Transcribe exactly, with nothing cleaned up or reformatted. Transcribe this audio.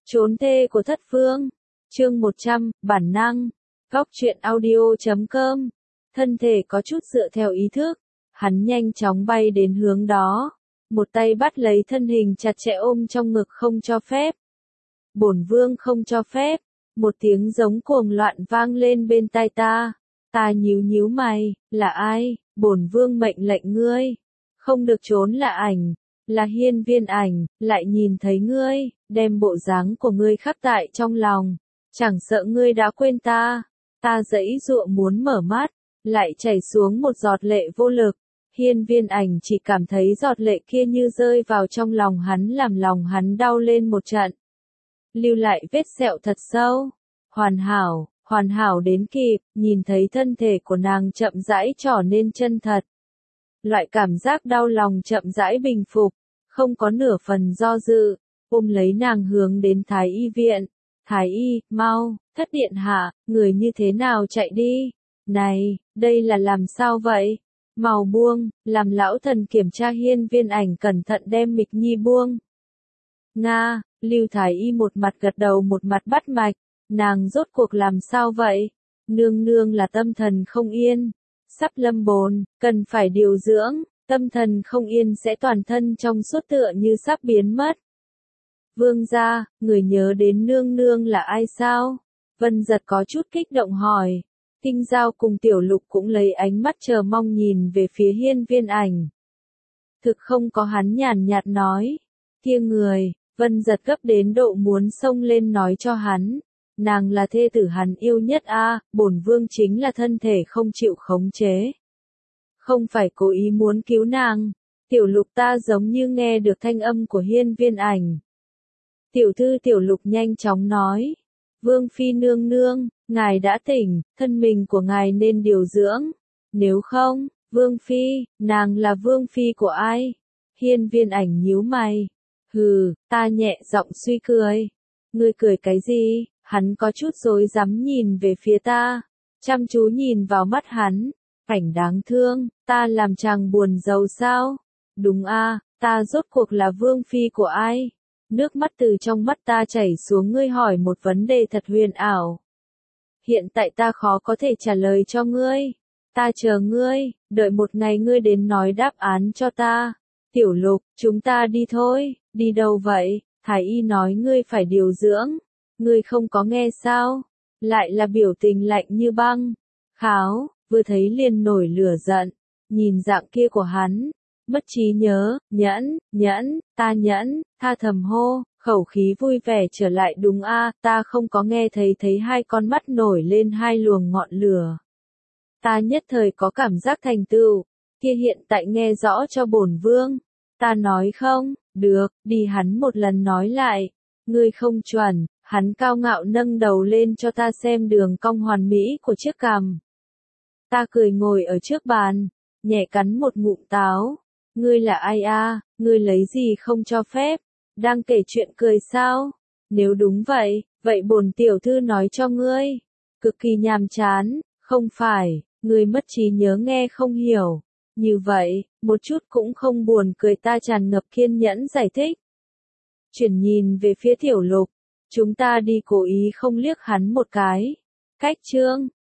Trốn thê của thất phương. Chương một trăm, bản năng. Góc truyện audio chấm com. Thân thể có chút dựa theo ý thức, hắn nhanh chóng bay đến hướng đó, một tay bắt lấy thân hình chặt chẽ ôm trong ngực không cho phép. Bổn vương không cho phép. Một tiếng giống cuồng loạn vang lên bên tai ta. Ta nhíu nhíu mày, là ai? Bổn vương mệnh lệnh ngươi. Không được trốn là ảnh. Là Hiên Viên Ảnh, lại nhìn thấy ngươi, đem bộ dáng của ngươi khắc tại trong lòng. Chẳng sợ ngươi đã quên ta. Ta giãy giụa muốn mở mắt, lại chảy xuống một giọt lệ vô lực. Hiên Viên Ảnh chỉ cảm thấy giọt lệ kia như rơi vào trong lòng hắn làm lòng hắn đau lên một trận. Lưu lại vết sẹo thật sâu. Hoàn hảo, hoàn hảo đến kịp, nhìn thấy thân thể của nàng chậm rãi trở nên chân thật. Loại cảm giác đau lòng chậm rãi bình phục, không có nửa phần do dự, ôm lấy nàng hướng đến Thái Y viện. Thái Y, mau, thất điện hạ, người như thế nào chạy đi? Này, đây là làm sao vậy? Mau buông, làm lão thần kiểm tra. Hiên Viên Ảnh cẩn thận đem Mịch Nhi buông. Nga, Lưu Thái Y một mặt gật đầu một mặt bắt mạch, nàng rốt cuộc làm sao vậy? Nương nương là tâm thần không yên, sắp lâm bồn, cần phải điều dưỡng, tâm thần không yên sẽ toàn thân trong suốt tựa như sắp biến mất. Vương gia, người nhớ đến nương nương là ai sao? Vân Giật có chút kích động hỏi. Tinh Giao cùng Tiểu Lục cũng lấy ánh mắt chờ mong nhìn về phía Hiên Viên Ảnh. Thực không có, hắn nhàn nhạt nói. Kia người, Vân Giật gấp đến độ muốn xông lên nói cho hắn. Nàng là thê tử hắn yêu nhất a, bổn vương chính là thân thể không chịu khống chế. Không phải cố ý muốn cứu nàng. Tiểu Lục ta giống như nghe được thanh âm của Hiên Viên Ảnh. Tiểu thư Tiểu Lục nhanh chóng nói. Vương phi nương nương, ngài đã tỉnh, thân mình của ngài nên điều dưỡng. Nếu không, Vương phi, nàng là Vương phi của ai? Hiên Viên Ảnh nhíu mày. Hừ, ta nhẹ giọng suy cười. Ngươi cười cái gì? Hắn có chút rối rắm nhìn về phía ta. Chăm chú nhìn vào mắt hắn. Cảnh đáng thương, ta làm chàng buồn giàu sao? Đúng a, ta rốt cuộc là Vương phi của ai? Nước mắt từ trong mắt ta chảy xuống. Ngươi hỏi một vấn đề thật huyền ảo. Hiện tại ta khó có thể trả lời cho ngươi. Ta chờ ngươi, đợi một ngày ngươi đến nói đáp án cho ta. Tiểu Lục, chúng ta đi thôi. Đi đâu vậy? Thái Y nói ngươi phải điều dưỡng. Ngươi không có nghe sao? Lại là biểu tình lạnh như băng. Kháo, vừa thấy liền nổi lửa giận. Nhìn dạng kia của hắn. Mất trí nhớ, nhẫn, nhẫn, ta nhẫn, tha thầm hô, khẩu khí vui vẻ trở lại. Đúng a, ta không có nghe thấy. Thấy hai con mắt nổi lên hai luồng ngọn lửa. Ta nhất thời có cảm giác thành tựu. Kia hiện tại nghe rõ cho bổn vương. Ta nói không, được, đi. Hắn một lần nói lại. Ngươi không chuẩn. Hắn cao ngạo nâng đầu lên cho ta xem đường cong hoàn mỹ của chiếc cằm. Ta cười ngồi ở trước bàn, nhẹ cắn một ngụm táo. Ngươi là ai a? Ngươi lấy gì không cho phép? Đang kể chuyện cười sao? Nếu đúng vậy, vậy bổn tiểu thư nói cho ngươi. Cực kỳ nhàm chán, không phải, ngươi mất trí nhớ nghe không hiểu. Như vậy, một chút cũng không buồn cười. Ta tràn ngập kiên nhẫn giải thích. Chuyển nhìn về phía Tiểu Lục. Chúng ta đi. Cố ý không liếc hắn một cái. Cách chương,